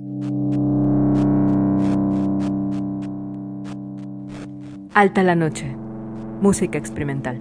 Alta la noche. Música experimental.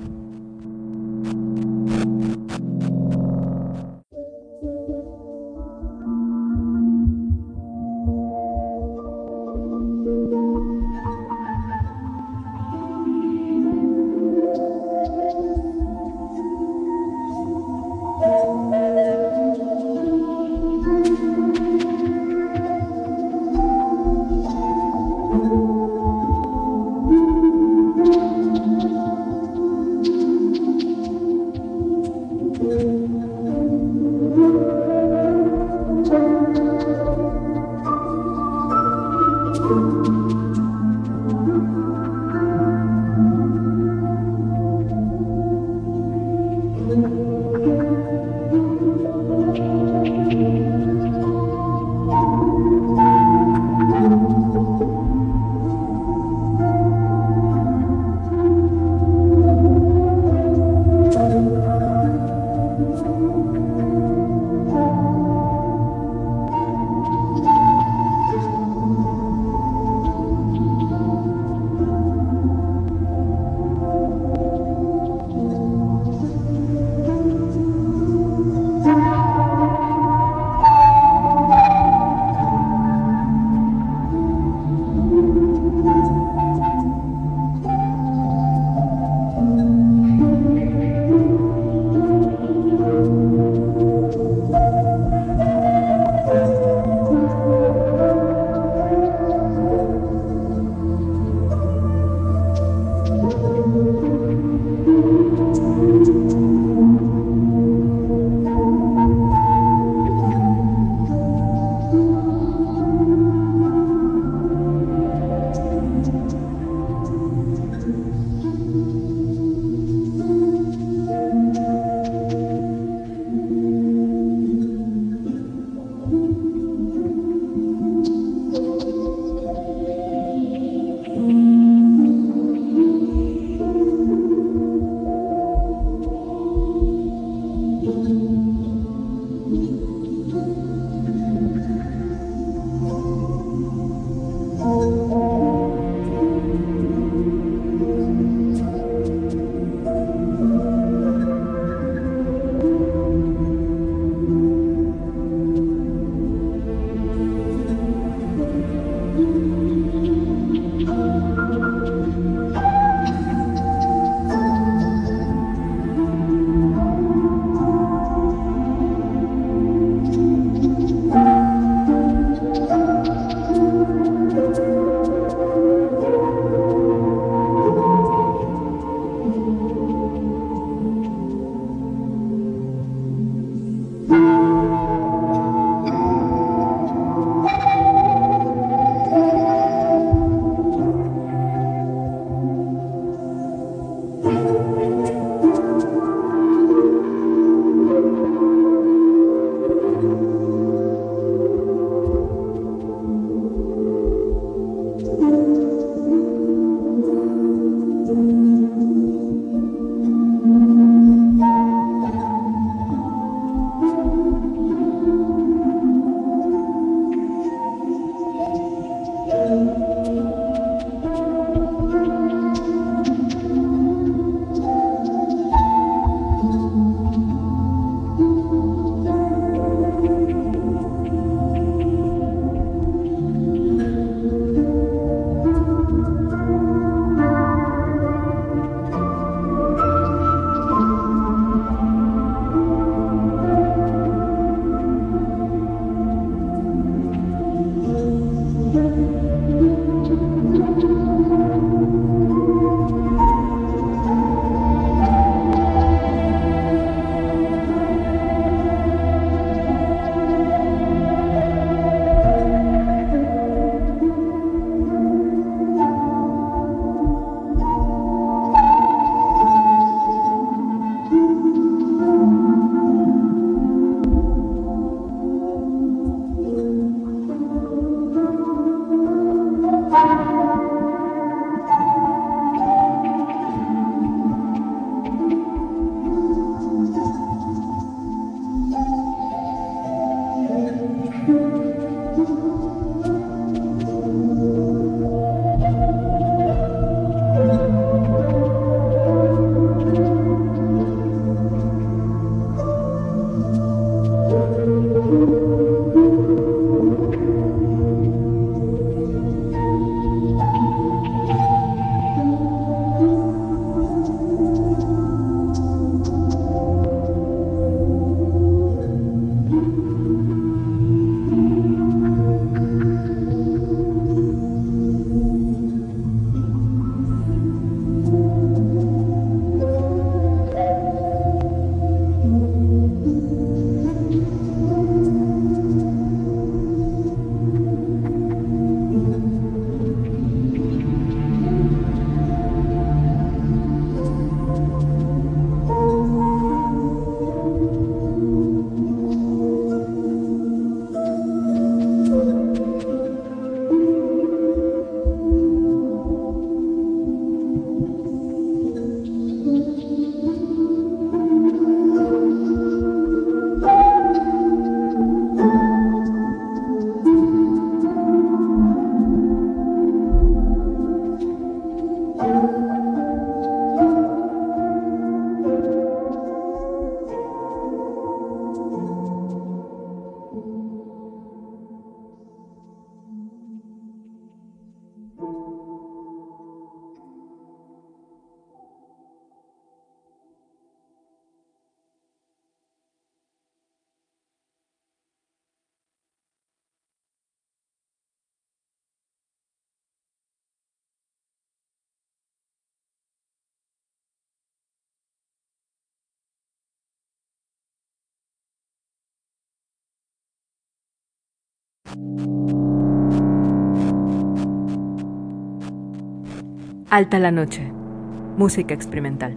Alta la noche. Música experimental.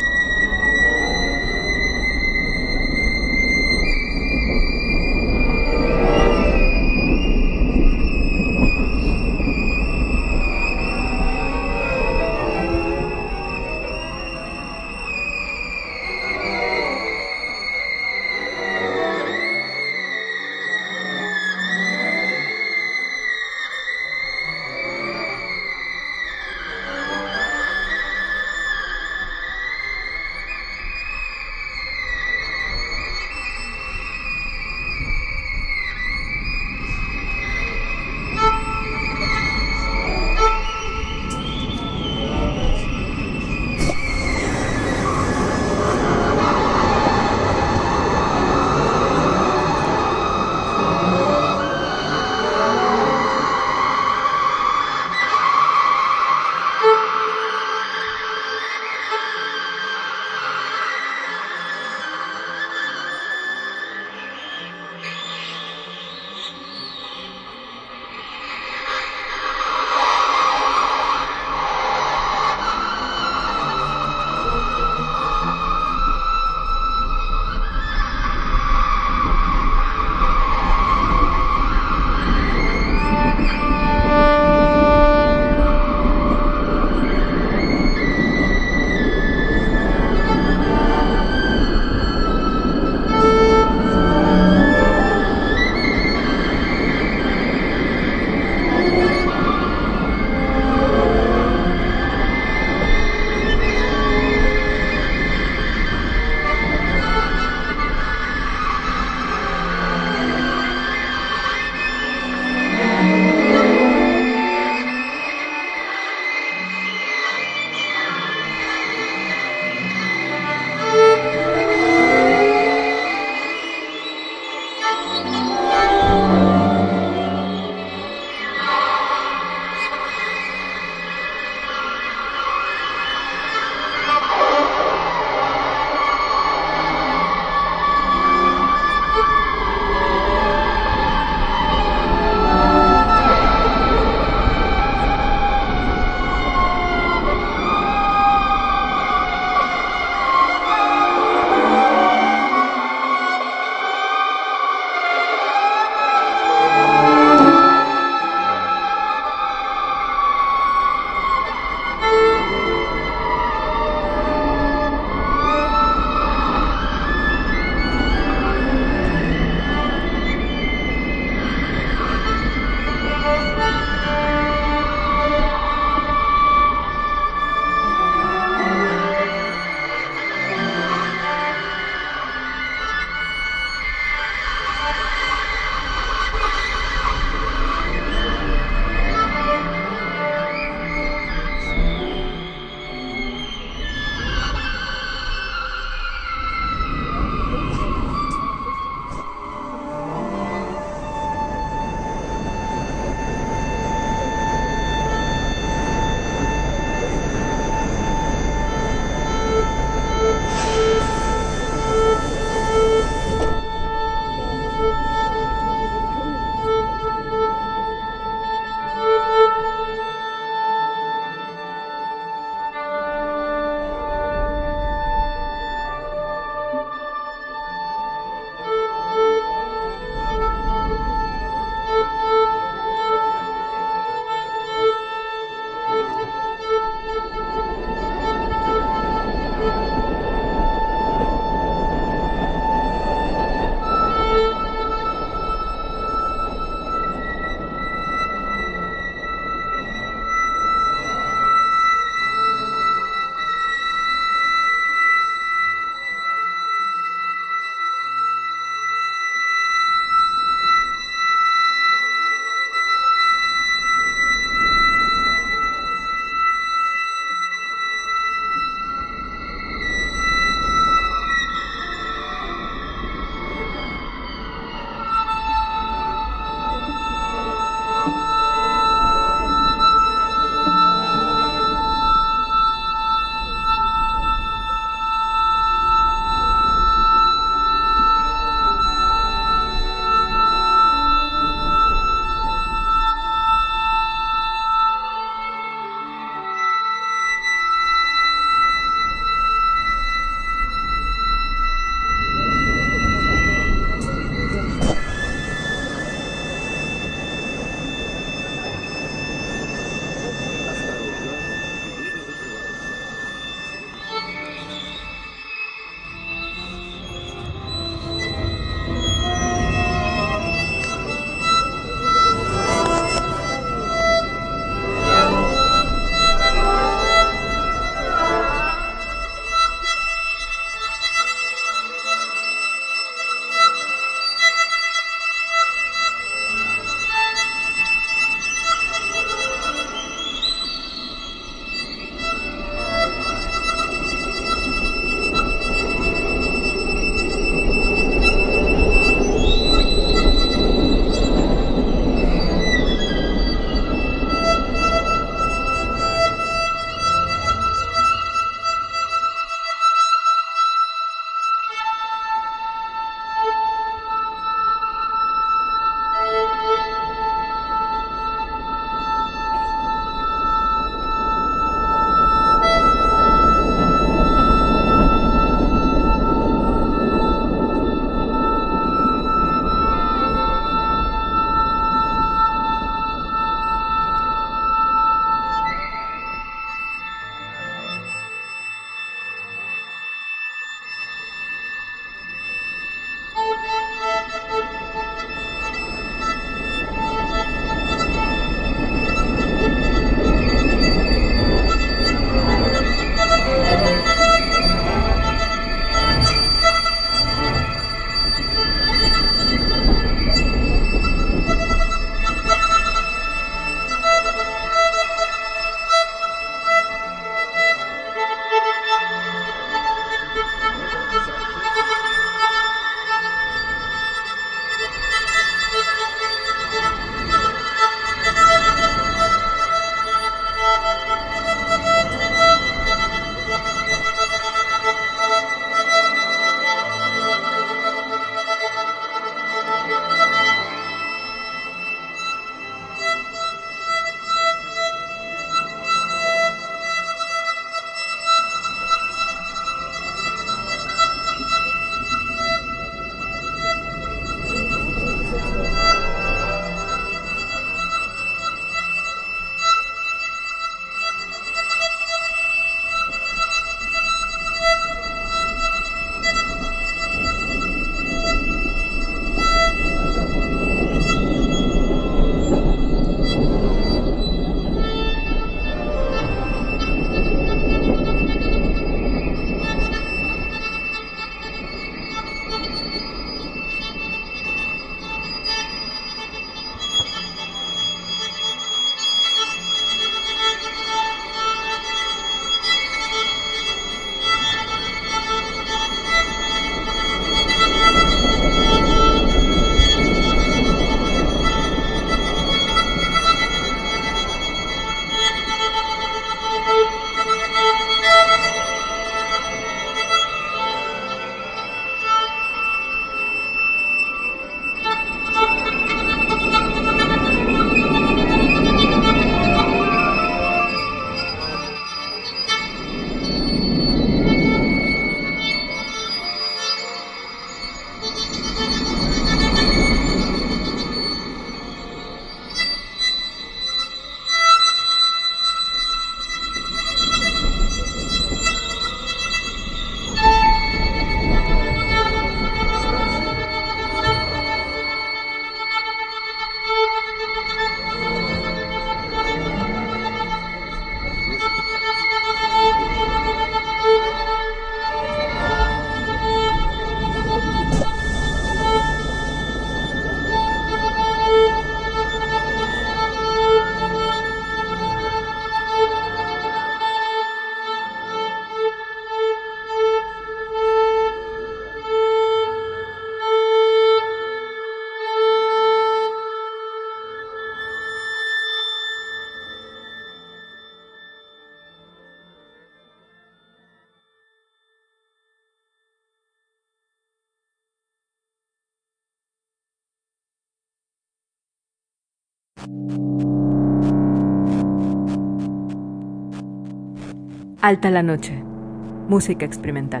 Alta la noche. Música experimental.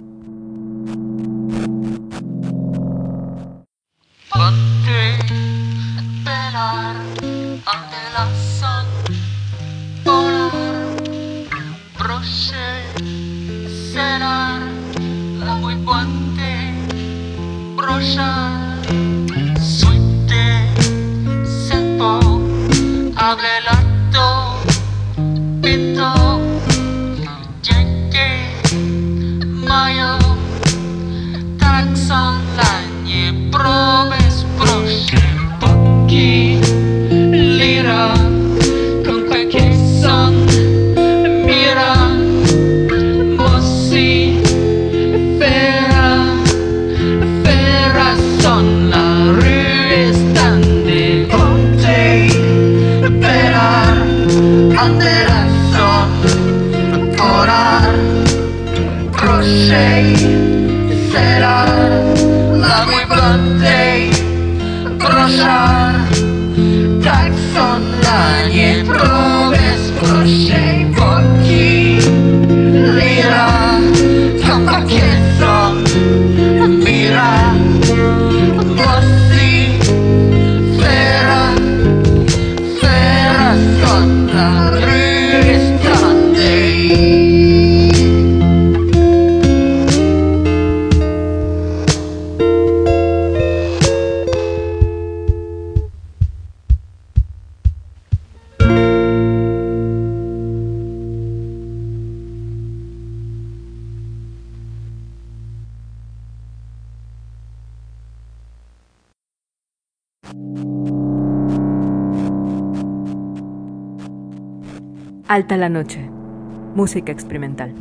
Ponte esperar ante la son polar proche será la muy puente brochar suite sepo abre lato pinto Yankee mayo taxon lagne promes proche pochi lira con qualche son mira mossi fera son la rue stande ponte esperar ante la son orar crochet será la muy grande brochar taxon la nie promes crochet pochi lira con qualche son mira mossi fera son la rue stande. Alta la noche. Música experimental.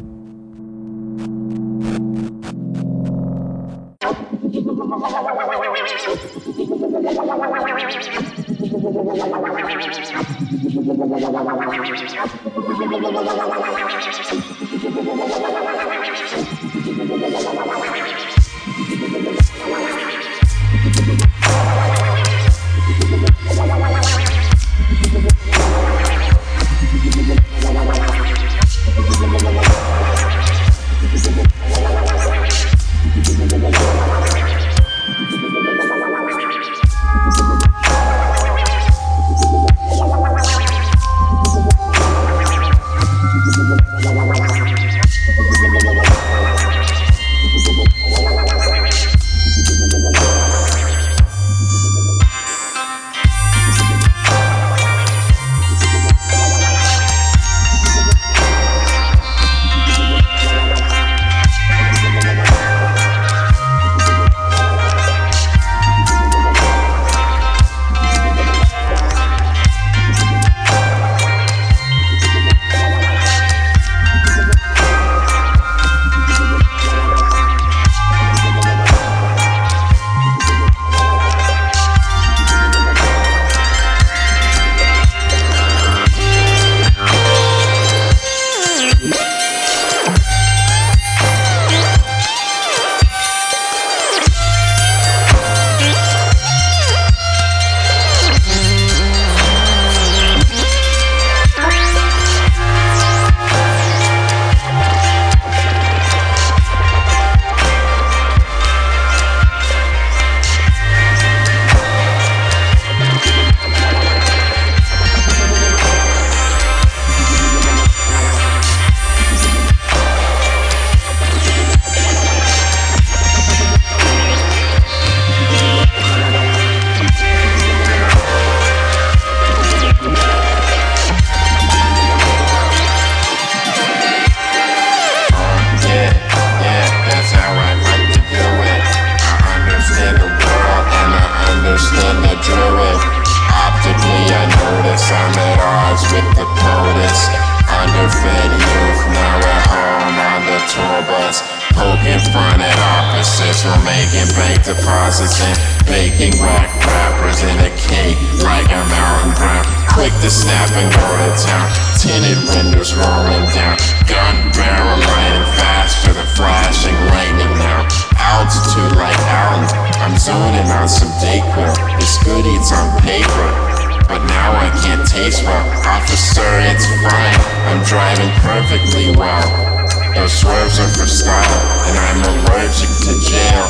processing, baking black rappers in a cake like a mountain brown. Quick to snap and go to town, tinted windows rolling down, gun barrel lighting fast for the flashing lightning now. Altitude like Allen, I'm zoning on some Dayquil. It's good eats on paper, but taste well. Officer, it's fine, I'm driving perfectly well. Those swerves are for style, and I'm allergic to jail.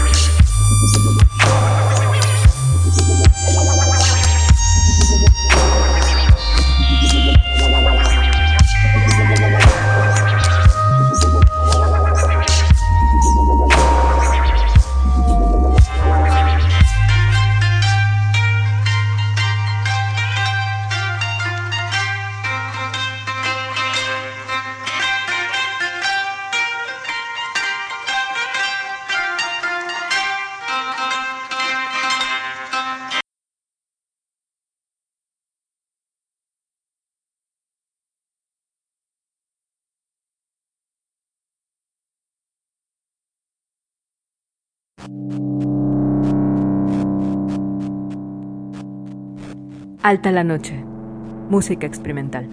Alta la noche. Música experimental.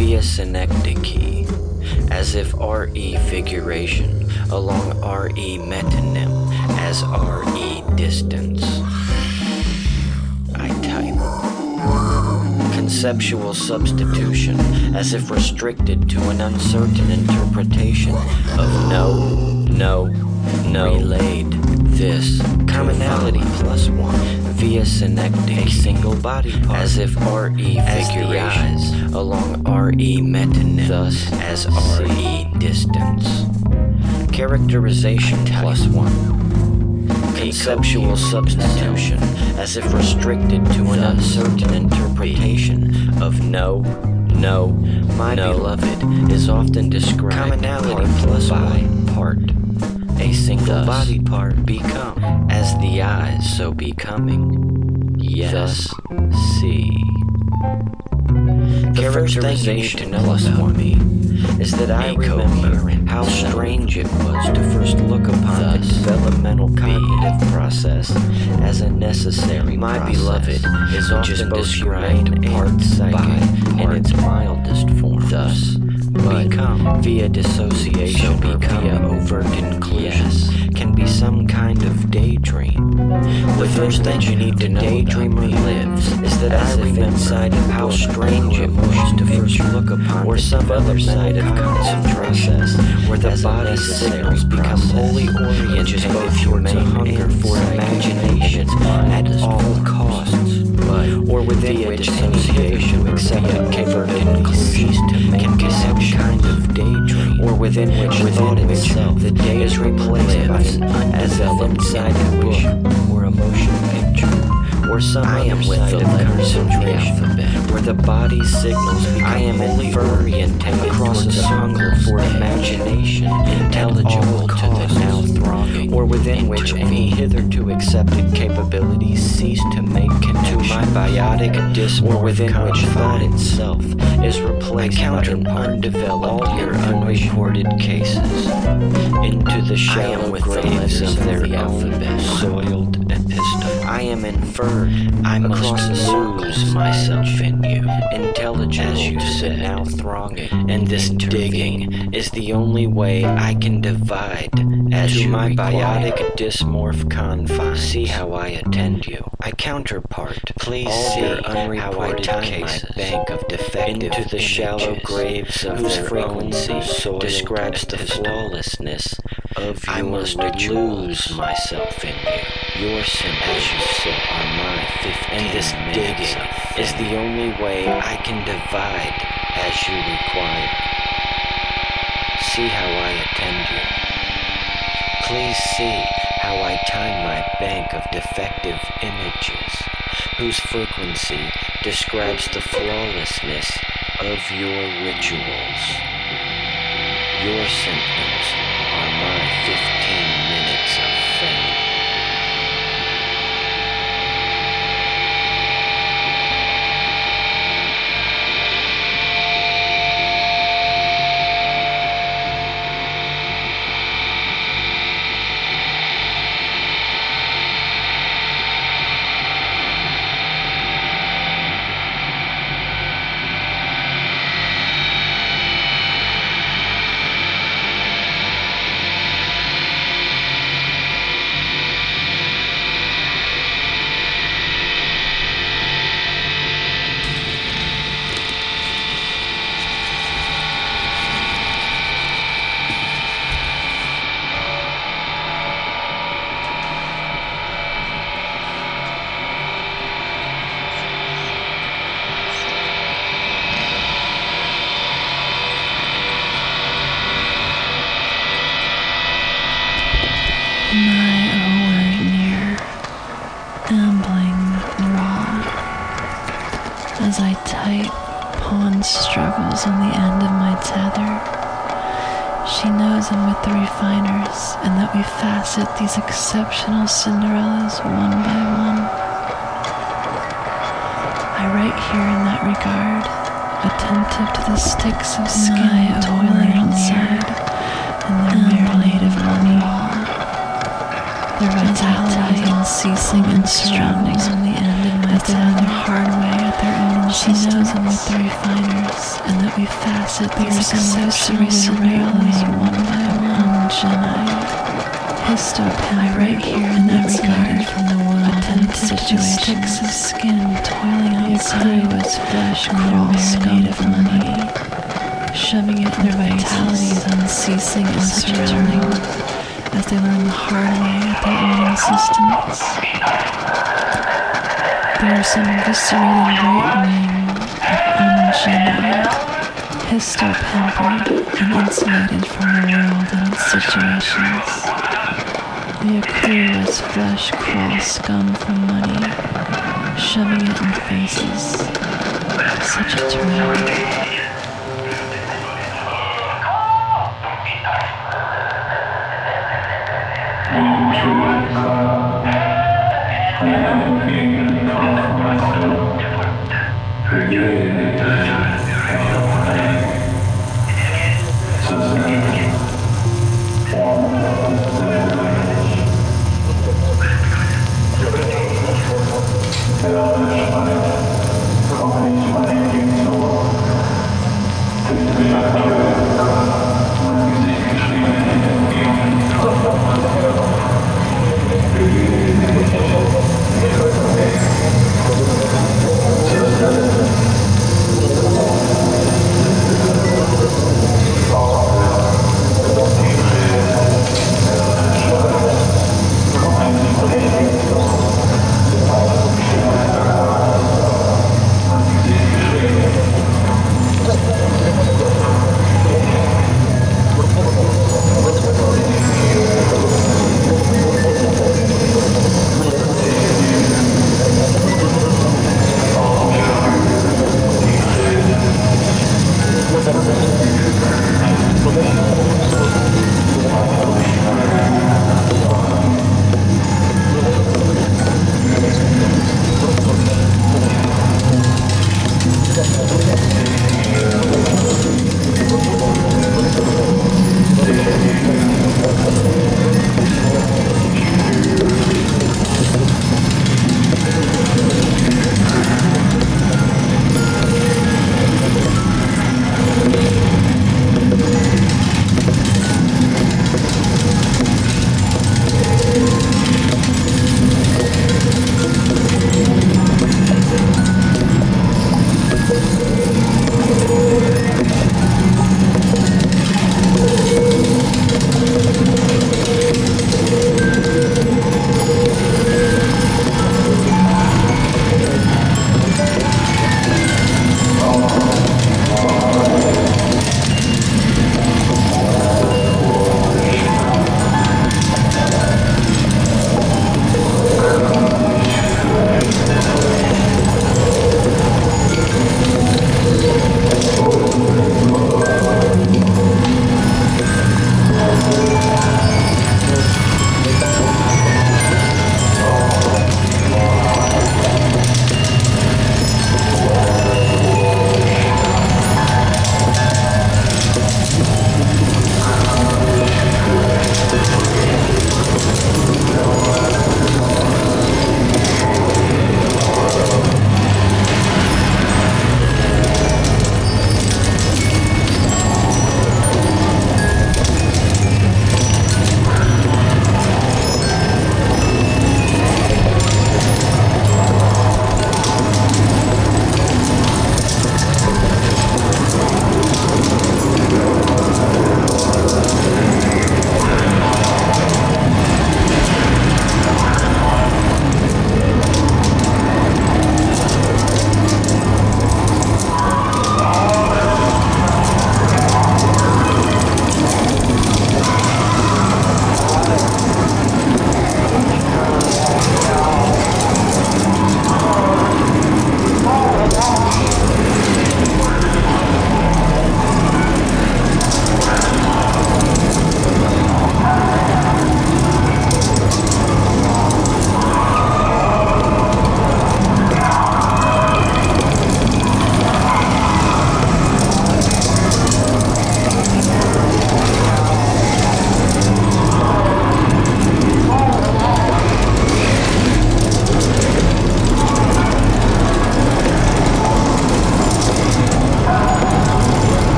via synecdoche, as if RE figuration along RE metonym as RE distance. I type. Conceptual substitution, as if restricted to an uncertain interpretation of no, relayed, this, commonality plus one, via synecdoche, a single body part, as if RE figuration along RE metonym, thus as RE distance. Characterization plus one. Conceptual substitution, as if restricted to an uncertain interpretation of no, my beloved is often described commonality plus by part, a single body part, become, as the eyes so becoming, yes, see. The first thing you need to know about me is that I remember how strange it was to first look upon the developmental cognitive process as a necessary My process, beloved is which often both described humane and psychic in its mildest form. Thus, become via dissociation or via overt inclusions can be some kind of daydream. The first thing you need to know daydreamer lives is that I remember inside of how strange it was to first look upon or some other side of concentration where the body's signals become wholly oriented both humane hunger for imagination at all costs, or within which association accepted capability ceased to make some kind of daydream, or within which thought itself the day is replaced by an undeveloped side of book or a motion picture, or some other side of concentration where the body's signals become wholly oriented across a hunger for imagination intelligible to the now thronging, or within which any hitherto accepted capabilities cease to make connection, my biotic dismorph, or within which thought itself is replaced by an undeveloped or unreported cases into the shallow graves of their alphabet soiled epistle. I am inferred. I must lose myself in you, intelligent as you said, now thronging, and this digging is the only way I can divide as to my biotic dysmorph confines. See how I attend you. I counterpart. Please see how I tie my bank of defective into the shallow graves of whose frequency describes the flawlessness of your I must lose myself in you. Your symbols, as you said, are my 15 and this digging is the only way I can divide as you require. See how I attend you. Please see how I time my bank of defective images, whose frequency describes the flawlessness of your rituals. Your symptoms are my 15 minutes of fame. As I tight pawn struggles on the end of my tether, she knows I'm with the refiners and that we facet these exceptional Cinderellas one by one. I write here in that regard, attentive to the sticks of skin toiling outside and their marinade of money, their vitality unceasing and surroundings on the end of my as they learn the hard way at their own insistence. She knows them with the refiners, and that we facet these exceptional surveillance one by one. I right here in that regard from the world attentive to sticks of skin toiling outside as flesh crawls scum of money, shoving it their vitalities unceasing and surrounding as they learn the hard way at their own insistence. There are some eviscerating right wing of ungenite, histopampered and insulated from the world and its situations. They accrue as flesh crawl scum from money, shoving it in faces. Such a turn.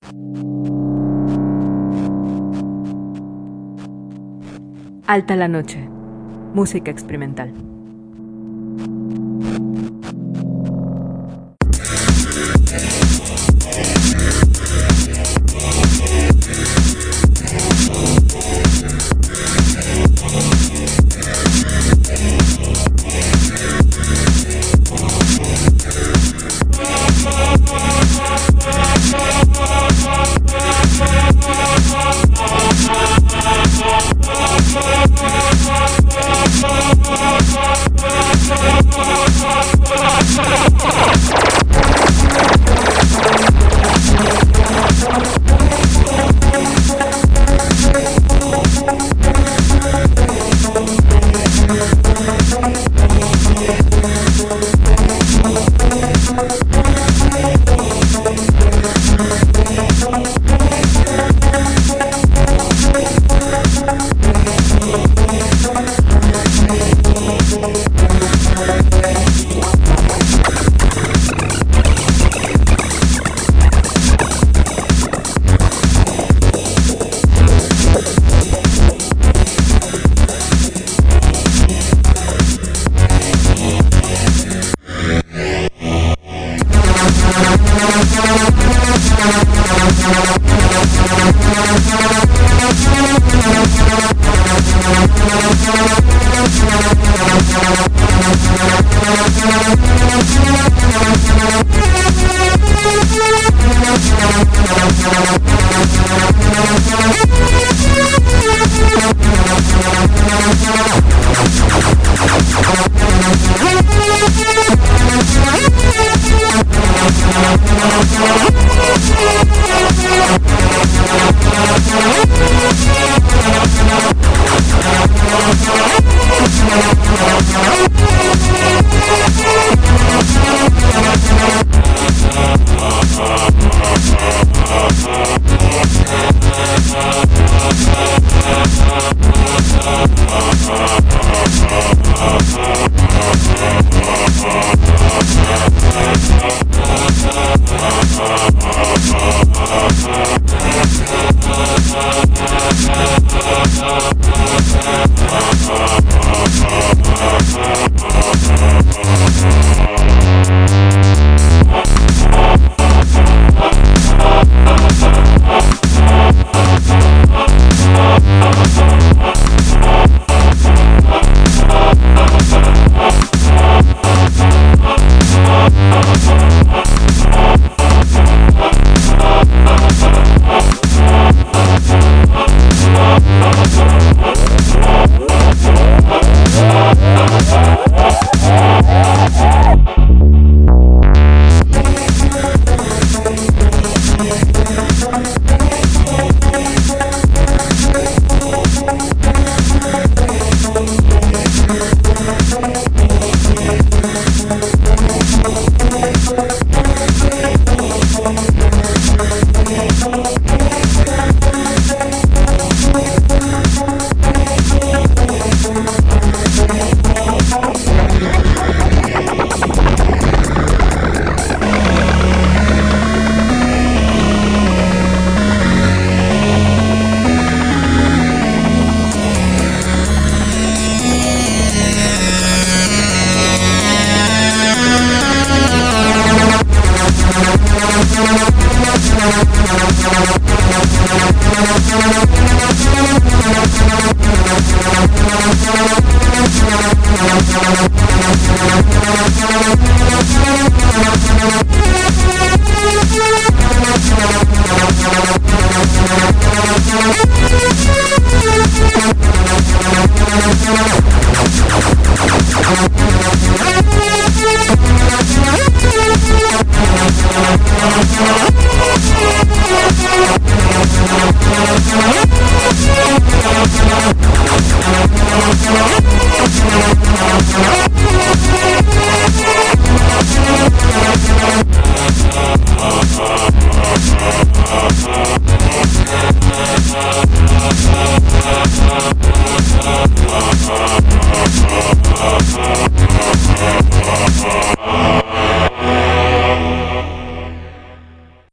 Alta la noche. Música experimental.